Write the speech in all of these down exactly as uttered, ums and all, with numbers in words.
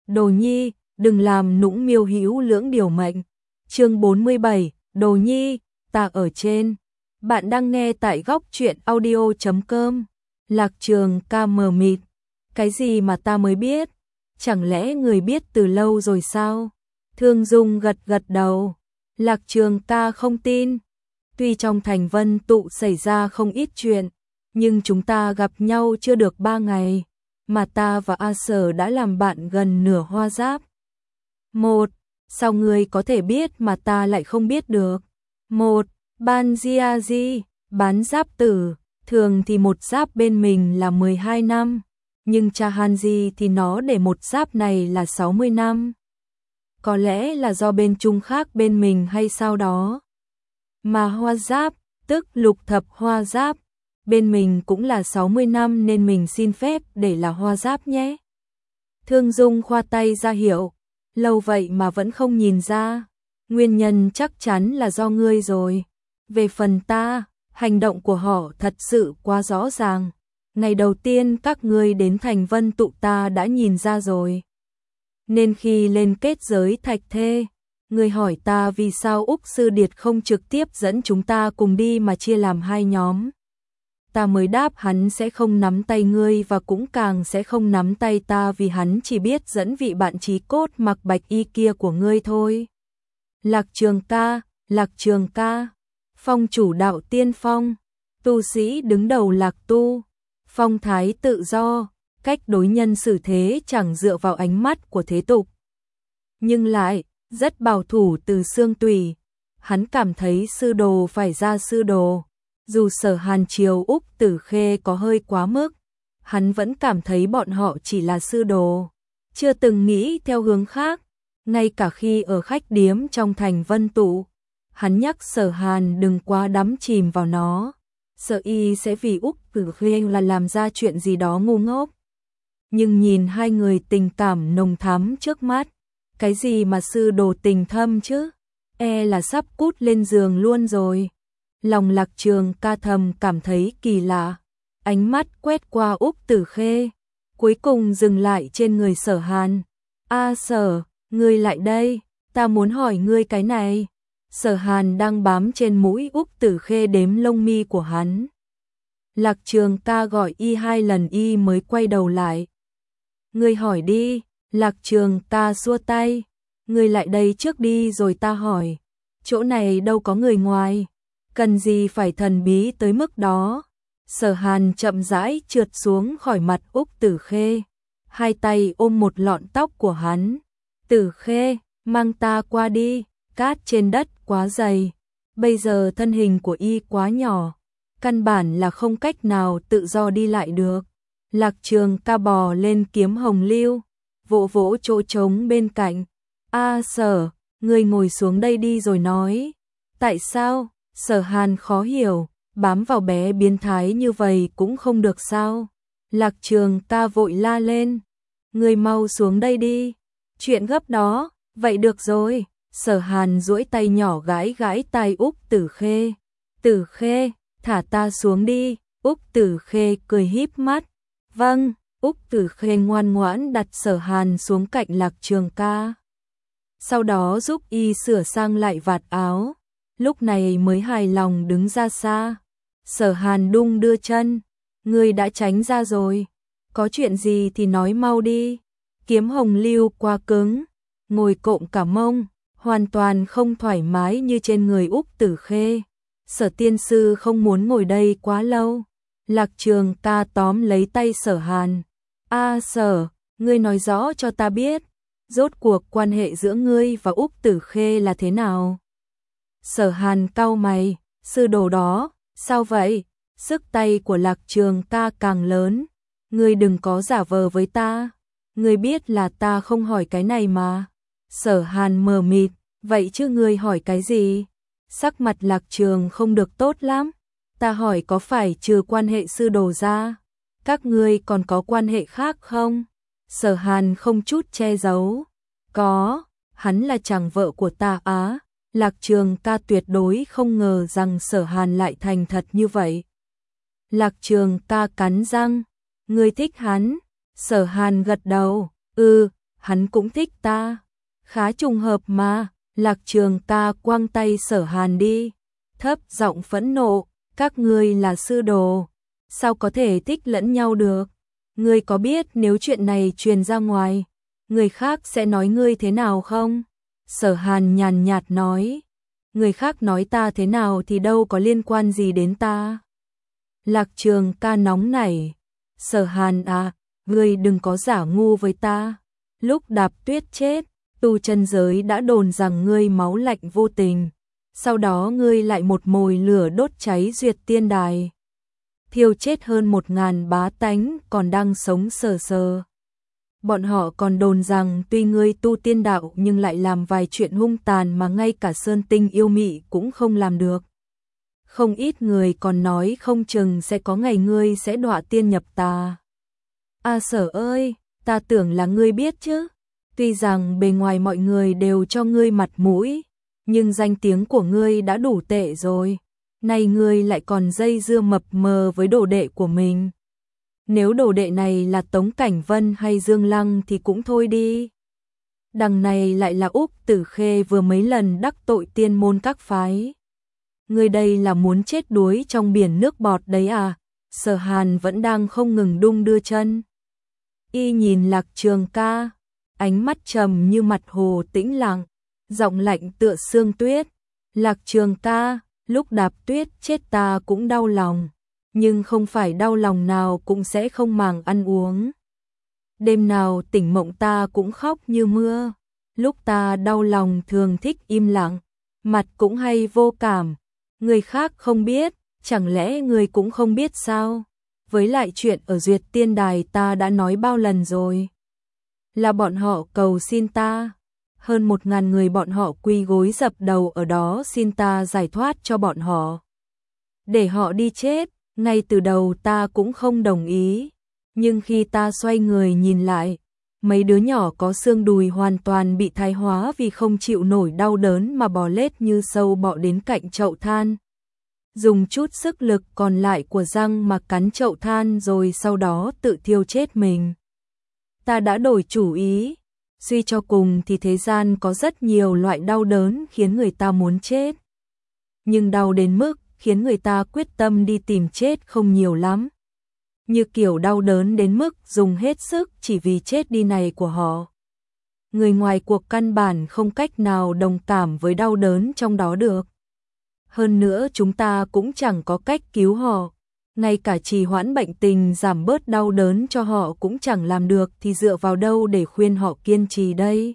Đồ Nhi, đừng làm nũng miêu hữu lưỡng điều mệnh. Chương bốn mươi bảy, Đồ Nhi, ta ở trên. Bạn đang nghe tại góc truyện audio chấm com. Lạc Trường Ca mờ mịt. Cái gì mà ta mới biết? Chẳng lẽ người biết từ lâu rồi sao? Thương Dung gật gật đầu. Lạc Trường Ca không tin. Tuy trong thành Vân Tụ xảy ra không ít chuyện, nhưng chúng ta gặp nhau chưa được ba ngày, mà ta và A Sở đã làm bạn gần nửa hoa giáp. Một, sao ngươi có thể biết mà ta lại không biết được? Một, Ban Gia Di, bán giáp tử, thường thì một giáp bên mình là mười hai năm, nhưng cha Hanji thì nó để một giáp này là sáu mươi năm. Có lẽ là do bên Trung khác bên mình hay sao đó. Mà hoa giáp, tức lục thập hoa giáp, bên mình cũng là sáu mươi năm nên mình xin phép để là hoa giáp nhé. Thương Dung khoa tay ra hiệu, lâu vậy mà vẫn không nhìn ra, nguyên nhân chắc chắn là do ngươi rồi. Về phần ta, hành động của họ thật sự quá rõ ràng. Ngày đầu tiên các ngươi đến thành Vân Tụ ta đã nhìn ra rồi. Nên khi lên kết giới thạch thê, ngươi hỏi ta vì sao Úc Sư Điệt không trực tiếp dẫn chúng ta cùng đi mà chia làm hai nhóm. Ta mới đáp hắn sẽ không nắm tay ngươi và cũng càng sẽ không nắm tay ta vì hắn chỉ biết dẫn vị bạn chí cốt mặc bạch y kia của ngươi thôi. Lạc Trường Ca, Lạc Trường Ca, phong chủ đạo tiên phong, tu sĩ đứng đầu Lạc Tu, phong thái tự do, cách đối nhân xử thế chẳng dựa vào ánh mắt của thế tục, nhưng lại rất bảo thủ từ xương tủy. Hắn cảm thấy sư đồ phải ra sư đồ. Dù Sở Hàn chiều Úc Tử Khê có hơi quá mức, hắn vẫn cảm thấy bọn họ chỉ là sư đồ, chưa từng nghĩ theo hướng khác. Ngay cả khi ở khách điếm trong thành Vân Tụ, hắn nhắc Sở Hàn đừng quá đắm chìm vào nó, sợ y sẽ vì Úc Tử Khê là làm ra chuyện gì đó ngu ngốc. Nhưng nhìn hai người tình cảm nồng thắm trước mắt, cái gì mà sư đồ tình thâm chứ, e là sắp cút lên giường luôn rồi. Lòng Lạc Trường Ca thầm cảm thấy kỳ lạ, ánh mắt quét qua Úc Tử Khê, cuối cùng dừng lại trên người Sở Hàn. A Sở, ngươi lại đây, ta muốn hỏi ngươi cái này. Sở Hàn đang bám trên mũi Úc Tử Khê đếm lông mi của hắn. Lạc Trường Ca gọi y hai lần y mới quay đầu lại. Ngươi hỏi đi. Lạc Trường Ca xua tay. Ngươi lại đây trước đi rồi ta hỏi. Chỗ này đâu có người ngoài, cần gì phải thần bí tới mức đó. Sở Hàn chậm rãi trượt xuống khỏi mặt Úc Tử Khê, hai tay ôm một lọn tóc của hắn. Tử Khê, mang ta qua đi, cát trên đất quá dày, bây giờ thân hình của y quá nhỏ, căn bản là không cách nào tự do đi lại được. Lạc Trường Ca bò lên kiếm hồng lưu, vỗ vỗ chỗ trống bên cạnh. A Sở, ngươi ngồi xuống đây đi rồi nói. Tại sao? Sở Hàn khó hiểu, bám vào bé biến thái như vậy cũng không được sao? Lạc Trường Ca vội la lên. Ngươi mau xuống đây đi. Chuyện gấp đó, vậy được rồi. Sở Hàn duỗi tay nhỏ gãi gãi tai Úc Tử Khê. Tử Khê, thả ta xuống đi. Úc Tử Khê cười híp mắt. Vâng. Úc Tử Khê ngoan ngoãn đặt Sở Hàn xuống cạnh Lạc Trường Ca, sau đó giúp y sửa sang lại vạt áo, lúc này mới hài lòng đứng ra xa. Sở Hàn đung đưa chân. Ngươi đã tránh ra rồi, có chuyện gì thì nói mau đi. Kiếm hồng lưu quá cứng, ngồi cộm cả mông, hoàn toàn không thoải mái như trên người Úc Tử Khê. Sở tiên sư không muốn ngồi đây quá lâu. Lạc Trường Ca tóm lấy tay Sở Hàn. A Sở, ngươi nói rõ cho ta biết, rốt cuộc quan hệ giữa ngươi và Úc Tử Khê là thế nào? Sở Hàn cau mày, sư đồ đó, sao vậy? Sức tay của Lạc Trường Ca càng lớn. Ngươi đừng có giả vờ với ta, ngươi biết là ta không hỏi cái này mà. Sở Hàn mờ mịt, vậy chứ ngươi hỏi cái gì? Sắc mặt Lạc Trường không được tốt lắm. Ta hỏi có phải trừ quan hệ sư đồ ra, các ngươi còn có quan hệ khác không? Sở Hàn không chút che giấu. Có, hắn là chàng vợ của ta á. Lạc Trường Ca tuyệt đối không ngờ rằng Sở Hàn lại thành thật như vậy. Lạc Trường Ca cắn răng. Ngươi thích hắn? Sở Hàn gật đầu. Ừ, hắn cũng thích ta. Khá trùng hợp mà. Lạc Trường ca quăng tay Sở Hàn đi, thấp giọng phẫn nộ, các ngươi là sư đồ, sao có thể thích lẫn nhau được? Ngươi có biết nếu chuyện này truyền ra ngoài, người khác sẽ nói ngươi thế nào không? Sở Hàn nhàn nhạt nói, người khác nói ta thế nào thì đâu có liên quan gì đến ta. Lạc Trường ca nóng nảy, Sở Hàn à, ngươi đừng có giả ngu với ta. Lúc Đạp Tuyết chết, tu chân giới đã đồn rằng ngươi máu lạnh vô tình, sau đó ngươi lại một mồi lửa đốt cháy Duyệt Tiên Đài, thiêu chết hơn một ngàn bá tánh còn đang sống sờ sờ. Bọn họ còn đồn rằng tuy ngươi tu tiên đạo nhưng lại làm vài chuyện hung tàn mà ngay cả Sơn Tinh yêu mị cũng không làm được. Không ít người còn nói không chừng sẽ có ngày ngươi sẽ đọa tiên nhập tà. À Sở ơi, ta tưởng là ngươi biết chứ. Tuy rằng bề ngoài mọi người đều cho ngươi mặt mũi, nhưng danh tiếng của ngươi đã đủ tệ rồi. Nay ngươi lại còn dây dưa mập mờ với đồ đệ của mình. Nếu đồ đệ này là Tống Cảnh Vân hay Dương Lăng thì cũng thôi đi. Đằng này lại là Úc Tử Khê vừa mấy lần đắc tội tiên môn các phái. Ngươi đây là muốn chết đuối trong biển nước bọt đấy à? Sở Hàn vẫn đang không ngừng đung đưa chân. Y nhìn Lạc Trường ca, ánh mắt trầm như mặt hồ tĩnh lặng, giọng lạnh tựa sương tuyết. Lạc Trường ca, lúc Đạp Tuyết chết ta cũng đau lòng, nhưng không phải đau lòng nào cũng sẽ không màng ăn uống. Đêm nào tỉnh mộng ta cũng khóc như mưa, lúc ta đau lòng thường thích im lặng, mặt cũng hay vô cảm. Người khác không biết, chẳng lẽ người cũng không biết sao? Với lại chuyện ở Duyệt Tiên Đài ta đã nói bao lần rồi. Là bọn họ cầu xin ta. Hơn một ngàn người bọn họ quỳ gối dập đầu ở đó xin ta giải thoát cho bọn họ. Để họ đi chết, ngay từ đầu ta cũng không đồng ý. Nhưng khi ta xoay người nhìn lại, mấy đứa nhỏ có xương đùi hoàn toàn bị thái hóa vì không chịu nổi đau đớn mà bò lết như sâu bọ đến cạnh chậu than. Dùng chút sức lực còn lại của răng mà cắn chậu than rồi sau đó tự thiêu chết mình. Ta đã đổi chủ ý. Suy cho cùng thì thế gian có rất nhiều loại đau đớn khiến người ta muốn chết. Nhưng đau đến mức khiến người ta quyết tâm đi tìm chết không nhiều lắm. Như kiểu đau đớn đến mức dùng hết sức chỉ vì chết đi này của họ. Người ngoài cuộc căn bản không cách nào đồng cảm với đau đớn trong đó được. Hơn nữa chúng ta cũng chẳng có cách cứu họ. Ngay cả trì hoãn bệnh tình giảm bớt đau đớn cho họ cũng chẳng làm được thì dựa vào đâu để khuyên họ kiên trì đây?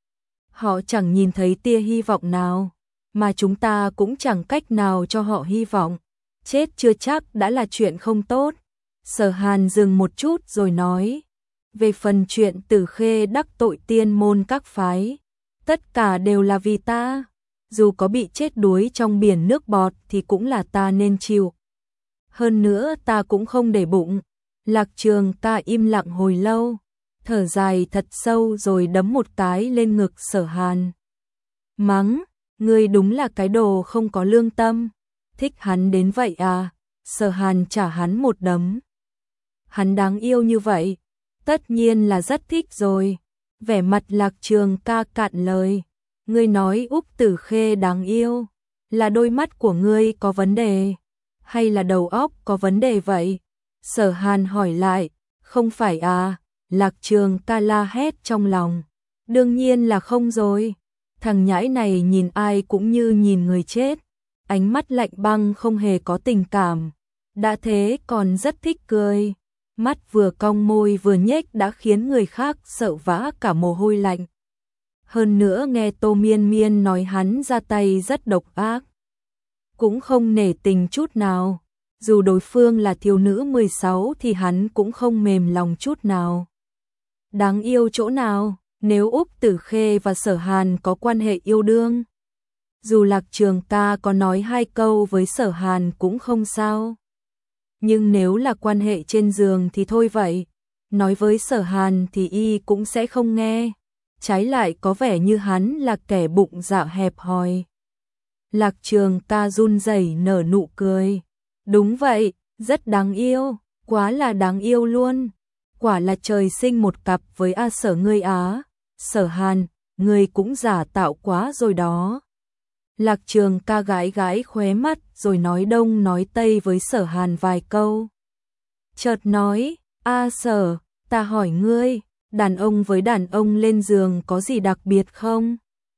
Họ chẳng nhìn thấy tia hy vọng nào, mà chúng ta cũng chẳng cách nào cho họ hy vọng. Chết chưa chắc đã là chuyện không tốt. Sở Hàn dừng một chút rồi nói, về phần chuyện Tử Khê đắc tội tiên môn các phái, tất cả đều là vì ta. Dù có bị chết đuối trong biển nước bọt thì cũng là ta nên chịu. Hơn nữa ta cũng không để bụng. Lạc Trường ca im lặng hồi lâu, thở dài thật sâu rồi đấm một cái lên ngực Sở Hàn. Mắng, ngươi đúng là cái đồ không có lương tâm. Thích hắn đến vậy à? Sở Hàn trả hắn một đấm. Hắn đáng yêu như vậy, tất nhiên là rất thích rồi. Vẻ mặt Lạc Trường ca cạn lời. Ngươi nói Úc Tử Khê đáng yêu, là đôi mắt của ngươi có vấn đề, hay là đầu óc có vấn đề vậy? Sở Hàn hỏi lại, không phải à? Lạc Trường ca la hét trong lòng. Đương nhiên là không rồi. Thằng nhãi này nhìn ai cũng như nhìn người chết. Ánh mắt lạnh băng không hề có tình cảm. Đã thế còn rất thích cười. Mắt vừa cong môi vừa nhếch đã khiến người khác sợ vã cả mồ hôi lạnh. Hơn nữa nghe Tô Miên Miên nói hắn ra tay rất độc ác. Cũng không nể tình chút nào. Dù đối phương là thiếu nữ mười sáu thì hắn cũng không mềm lòng chút nào. Đáng yêu chỗ nào, nếu Úc Tử Khê và Sở Hàn có quan hệ yêu đương. Dù Lạc Trường ca có nói hai câu với Sở Hàn cũng không sao. Nhưng nếu là quan hệ trên giường thì thôi vậy. Nói với Sở Hàn thì y cũng sẽ không nghe. Trái lại có vẻ như hắn là kẻ bụng dạ hẹp hòi. Lạc Trường ca run rẩy nở nụ cười. Đúng vậy, rất đáng yêu, quá là đáng yêu luôn. Quả là trời sinh một cặp với A Sở ngươi á. Sở Hàn, người cũng giả tạo quá rồi đó. Lạc Trường ca gãi gãi khóe mắt rồi nói đông nói tây với Sở Hàn vài câu. Chợt nói, a Sở, ta hỏi ngươi, đàn ông với đàn ông lên giường có gì đặc biệt không?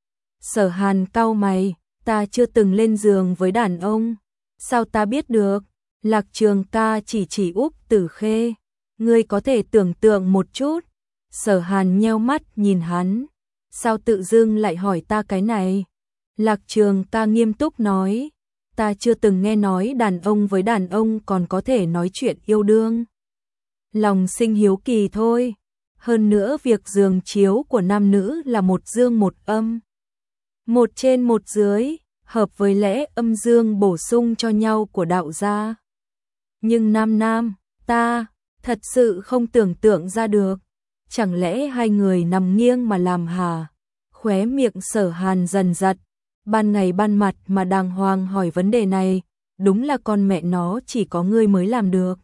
Sở Hàn cau mày, ta chưa từng lên giường với đàn ông. Sao ta biết được? Lạc Trường ca chỉ chỉ Úc Tử Khê. Ngươi có thể tưởng tượng một chút. Sở Hàn nheo mắt nhìn hắn. Sao tự dưng lại hỏi ta cái này? Lạc Trường ca nghiêm túc nói. Ta chưa từng nghe nói đàn ông với đàn ông còn có thể nói chuyện yêu đương. Lòng sinh hiếu kỳ thôi. Hơn nữa việc giường chiếu của nam nữ là một dương một âm. Một trên một dưới, hợp với lẽ âm dương bổ sung cho nhau của đạo gia. Nhưng nam nam, ta, thật sự không tưởng tượng ra được. Chẳng lẽ hai người nằm nghiêng mà làm hả? Khóe miệng Sở Hàn dần giật. Ban ngày ban mặt mà đàng hoàng hỏi vấn đề này, đúng là con mẹ nó chỉ có ngươi mới làm được.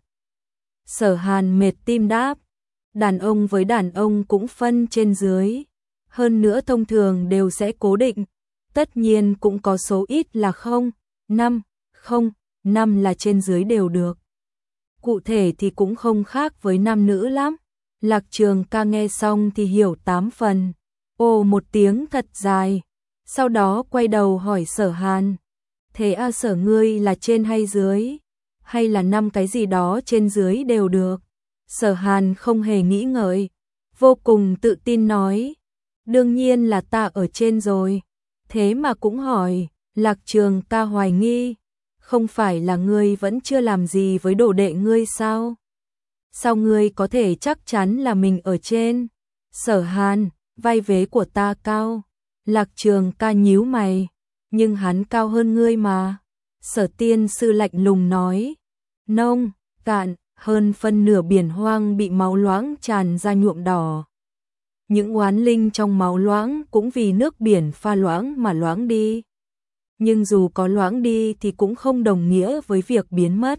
Sở Hàn mệt tim đáp. Đàn ông với đàn ông cũng phân trên dưới. Hơn nữa thông thường đều sẽ cố định. Tất nhiên cũng có số ít là không, năm, không, năm là trên dưới đều được. Cụ thể thì cũng không khác với nam nữ lắm. Lạc Trường ca nghe xong thì hiểu tám phần. Ồ một tiếng thật dài. Sau đó quay đầu hỏi Sở Hàn. Thế a Sở ngươi là trên hay dưới? Hay là năm cái gì đó trên dưới đều được? Sở Hàn không hề nghĩ ngợi. Vô cùng tự tin nói. Đương nhiên là ta ở trên rồi. Thế mà cũng hỏi. Lạc Trường ca hoài nghi. Không phải là ngươi vẫn chưa làm gì với đồ đệ ngươi sao? Sao ngươi có thể chắc chắn là mình ở trên? Sở Hàn, vai vế của ta cao. Lạc Trường ca nhíu mày. Nhưng hắn cao hơn ngươi mà. Sở tiên sư lạnh lùng nói. Nông, cạn, hơn phân nửa biển hoang bị máu loãng tràn ra nhuộm đỏ. Những oán linh trong máu loãng cũng vì nước biển pha loãng mà loãng đi. Nhưng dù có loãng đi thì cũng không đồng nghĩa với việc biến mất.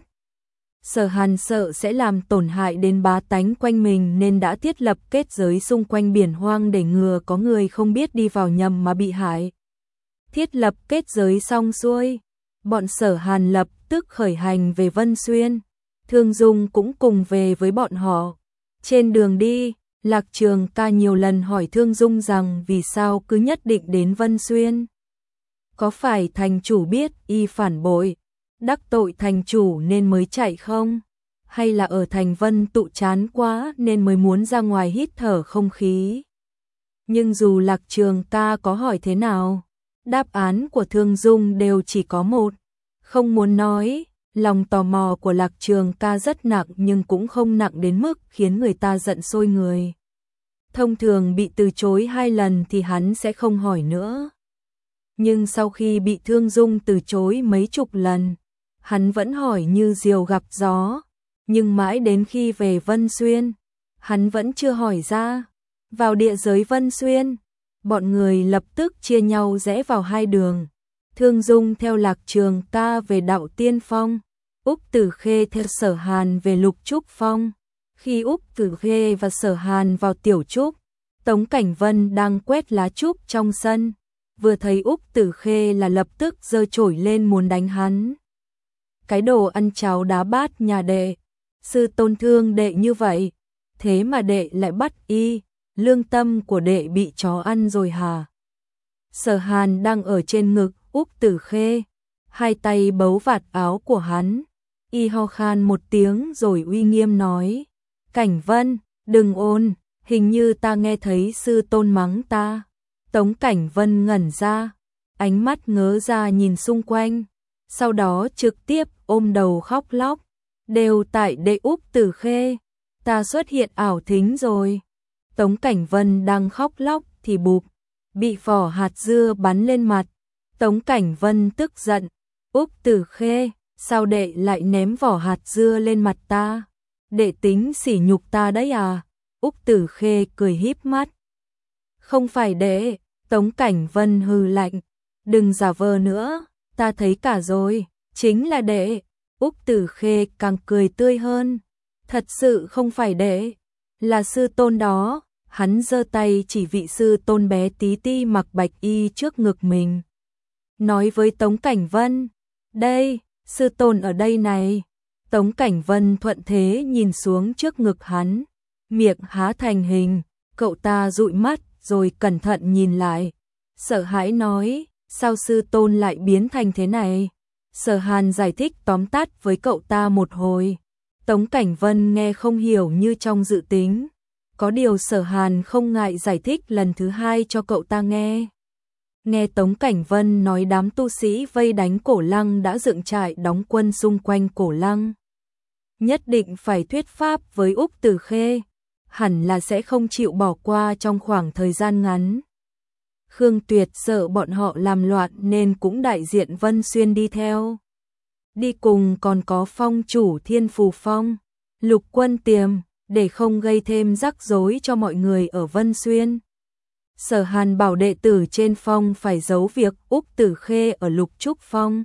Sở Hàn sợ sẽ làm tổn hại đến bá tánh quanh mình nên đã thiết lập kết giới xung quanh biển hoang để ngừa có người không biết đi vào nhầm mà bị hại. Thiết lập kết giới xong xuôi, bọn Sở Hàn lập tức khởi hành về Vân Xuyên. Thương Dung cũng cùng về với bọn họ. Trên đường đi, Lạc Trường ca nhiều lần hỏi Thương Dung rằng vì sao cứ nhất định đến Vân Xuyên. Có phải thành chủ biết y phản bội, đắc tội thành chủ nên mới chạy không? Hay là ở thành Vân tụ chán quá nên mới muốn ra ngoài hít thở không khí? Nhưng dù Lạc Trường ca có hỏi thế nào, đáp án của Thương Dung đều chỉ có một. Không muốn nói, lòng tò mò của Lạc Trường ca rất nặng nhưng cũng không nặng đến mức khiến người ta giận sôi người. Thông thường bị từ chối hai lần thì hắn sẽ không hỏi nữa. Nhưng sau khi bị Thương Dung từ chối mấy chục lần, hắn vẫn hỏi như diều gặp gió. Nhưng mãi đến khi về Vân Xuyên, hắn vẫn chưa hỏi ra. Vào địa giới Vân Xuyên, bọn người lập tức chia nhau rẽ vào hai đường. Thương Dung theo Lạc Trường ca về Đạo Tiên Phong, Úc Tử Khê theo Sở Hàn về Lục Trúc Phong. Khi Úc Tử Khê và Sở Hàn vào Tiểu Trúc, Tống Cảnh Vân đang quét lá trúc trong sân. Vừa thấy Úc Tử Khê là lập tức giơ chổi lên muốn đánh hắn. Cái đồ ăn cháo đá bát nhà đệ, sư tôn thương đệ như vậy, thế mà đệ lại bắt y, lương tâm của đệ bị chó ăn rồi hả? Sở Hàn đang ở trên ngực Úc Tử Khê, hai tay bấu vạt áo của hắn, y ho khan một tiếng rồi uy nghiêm nói, Cảnh Vân, đừng ôn, hình như ta nghe thấy sư tôn mắng ta. Tống Cảnh Vân ngẩn ra, ánh mắt ngớ ra nhìn xung quanh, sau đó trực tiếp ôm đầu khóc lóc, đều tại đệ Úc Tử Khê, ta xuất hiện ảo thính rồi. Tống Cảnh Vân đang khóc lóc thì bụp, bị vỏ hạt dưa bắn lên mặt. Tống Cảnh Vân tức giận, Úc Tử Khê, sao đệ lại ném vỏ hạt dưa lên mặt ta? Đệ tính sỉ nhục ta đấy à? Úc Tử Khê cười híp mắt. Không phải đệ. Tống Cảnh Vân hừ lạnh, đừng giả vờ nữa, ta thấy cả rồi, chính là đệ. Úc Tử Khê càng cười tươi hơn, thật sự không phải đệ, là sư tôn đó. Hắn giơ tay chỉ vị sư tôn bé tí ti mặc bạch y trước ngực mình. Nói với Tống Cảnh Vân, đây, sư tôn ở đây này. Tống Cảnh Vân thuận thế nhìn xuống trước ngực hắn, miệng há thành hình, cậu ta dụi mắt rồi cẩn thận nhìn lại. Sợ hãi nói, sao sư tôn lại biến thành thế này? Sở Hàn giải thích tóm tắt với cậu ta một hồi. Tống Cảnh Vân nghe không hiểu như trong dự tính. Có điều Sở Hàn không ngại giải thích lần thứ hai cho cậu ta nghe. Nghe Tống Cảnh Vân nói đám tu sĩ vây đánh Cổ Lăng đã dựng trại đóng quân xung quanh Cổ Lăng. Nhất định phải thuyết pháp với Úc Tử Khê, hẳn là sẽ không chịu bỏ qua trong khoảng thời gian ngắn. Khương Tuyệt sợ bọn họ làm loạn nên cũng đại diện Vân Xuyên đi theo. Đi cùng còn có phong chủ Thiên Phù Phong, Lục Quân Tiềm, để không gây thêm rắc rối cho mọi người ở Vân Xuyên. Sở Hàn bảo đệ tử trên phong phải giấu việc Úc Tử Khê ở Lục Trúc Phong.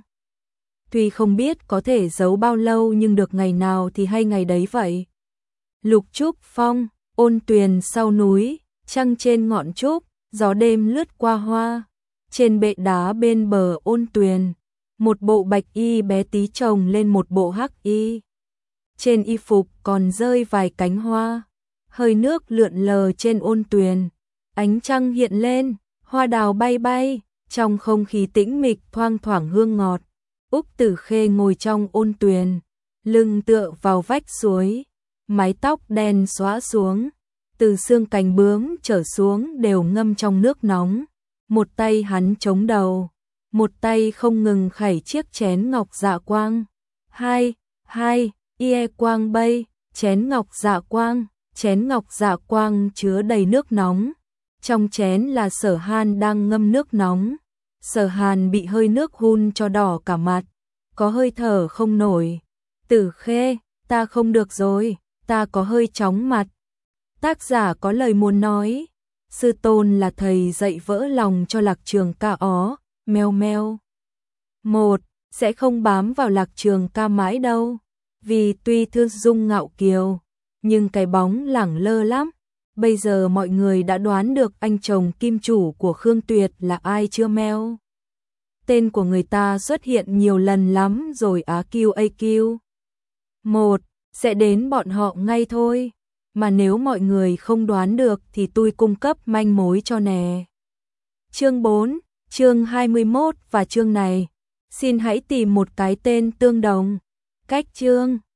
Tuy không biết có thể giấu bao lâu nhưng được ngày nào thì hay ngày đấy vậy. Lục Trúc Phong, ôn tuyền sau núi, trăng trên ngọn trúc, gió đêm lướt qua hoa. Trên bệ đá bên bờ ôn tuyền, một bộ bạch y bé tí chồng lên một bộ hắc y. Trên y phục còn rơi vài cánh hoa, hơi nước lượn lờ trên ôn tuyền. Ánh trăng hiện lên, hoa đào bay bay, trong không khí tĩnh mịch thoang thoảng hương ngọt. Úc Tử Khê ngồi trong ôn tuyền, lưng tựa vào vách suối, mái tóc đen xõa xuống, từ xương cánh bướm trở xuống đều ngâm trong nước nóng. Một tay hắn chống đầu, một tay không ngừng khẩy chiếc chén ngọc dạ quang. Hai, hai, ie quang bay, chén ngọc dạ quang, chén ngọc dạ quang chứa đầy nước nóng. Trong chén là Sở Hàn đang ngâm nước nóng. Sở Hàn bị hơi nước hun cho đỏ cả mặt, có hơi thở không nổi. Tử Khê, ta không được rồi, ta có hơi chóng mặt. Tác giả có lời muốn nói. Sư tôn là thầy dạy vỡ lòng cho Lạc Trường Ca ó, meo meo. Một, sẽ không bám vào Lạc Trường Ca mãi đâu. Vì tuy Thư Dung ngạo kiều, nhưng cái bóng lẳng lơ lắm. Bây giờ mọi người đã đoán được anh chồng kim chủ của Khương Tuyệt là ai chưa meo? Tên của người ta xuất hiện nhiều lần lắm rồi á kiu a kiu. Một, sẽ đến bọn họ ngay thôi. Mà nếu mọi người không đoán được thì tôi cung cấp manh mối cho nè. Chương bốn, chương hai mươi mốt và chương này. Xin hãy tìm một cái tên tương đồng. Cách chương.